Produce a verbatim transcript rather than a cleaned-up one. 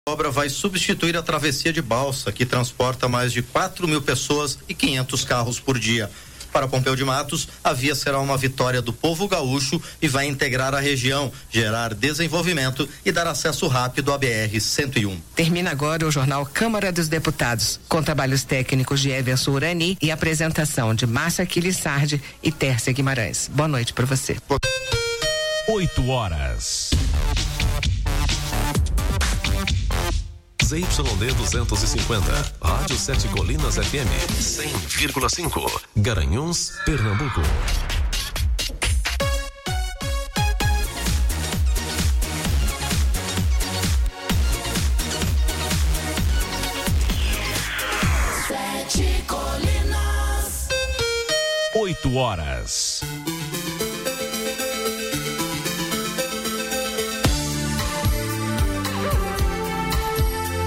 A obra vai substituir a travessia de balsa, que transporta mais de quatro mil pessoas e quinhentos carros por dia. Para Pompeu de Matos, a via será uma vitória do povo gaúcho e vai integrar a região, gerar desenvolvimento e dar acesso rápido à B R cento e um. Termina agora o jornal Câmara dos Deputados, com trabalhos técnicos de Everson Urani e apresentação de Márcia Aquiles Sardi e Tércia Guimarães. Boa noite para você. Oito horas. Z Y D duzentos e cinquenta, Rádio Sete Colinas F M, cem vírgula cinco, Garanhuns, Pernambuco. Sete Colinas. Oito horas.